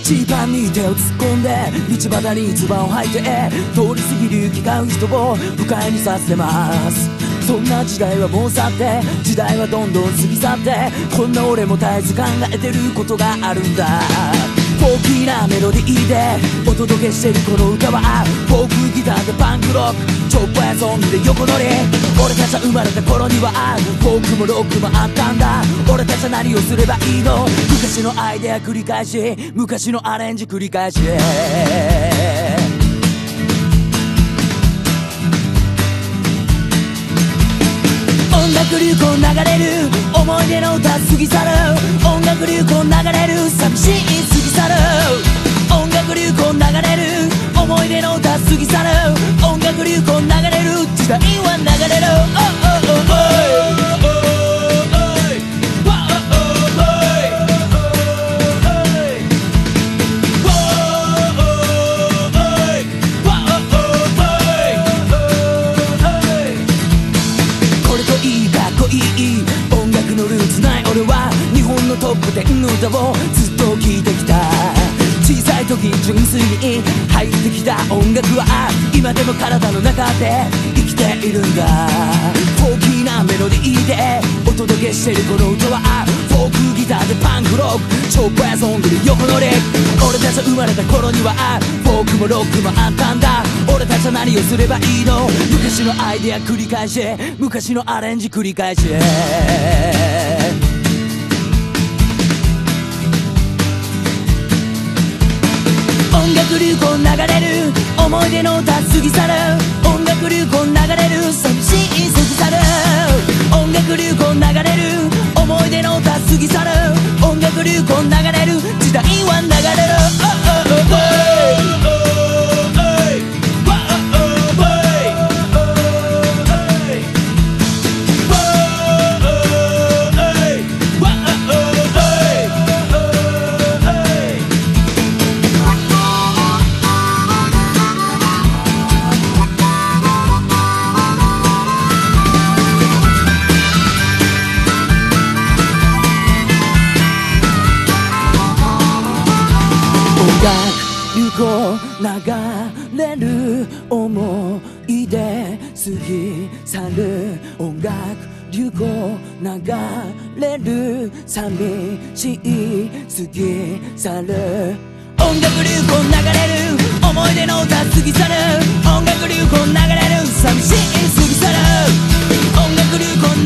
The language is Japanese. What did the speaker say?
ジーパンに手を突っ込んで道端に唾を吐いて通り過ぎる行き交う人を不快にさせてます。そんな時代はもう去って時代はどんどん過ぎ去ってこんな俺も絶えず考えてることがあるんだ。フォーキーなメロディーでお届けしてるこの歌はフォークギターでパンクロックチョッパーソングで横乗り。俺たちは生まれた頃にはフォークもロックもあったんだ。俺たちは何をすればいいの。昔のアイデア繰り返し昔のアレンジ繰り返し。音楽流行流れる思い出の歌過ぎ去る。音楽流行流れる寂しい過ぎ去る。音楽流行流れる思い出の歌過ぎ去る。音楽流行流れる時代は流れる。これといいかっこいい音楽のルーツない俺は日本のトップ10の歌をずっと聴いてきた。小さい時純粋に入ってきた音楽は今でも体の中で生きているんだ。フォーキーなメロディーでお届けしてるこの歌はフォークギターでパンクロックチョッパーソングで横乗り。俺たちは生まれた頃にはフォークもロックもあったんだ。俺たちは何をすればいいの。昔のアイデア繰り返し昔のアレンジ繰り返し。音楽流行流れる思い出の歌過ぎ去る。音楽流行流れる寂しい過ぎ去る。音楽流行流れる思い出の歌過ぎ去る。音楽流行流れる時代は流れる。流行流れる思い出過ぎ去る。音楽流行流れる寂しい過ぎ去る。音楽流行流れる思い出の歌過ぎ去る。音楽流行流れる寂しい過ぎ去る。音楽流行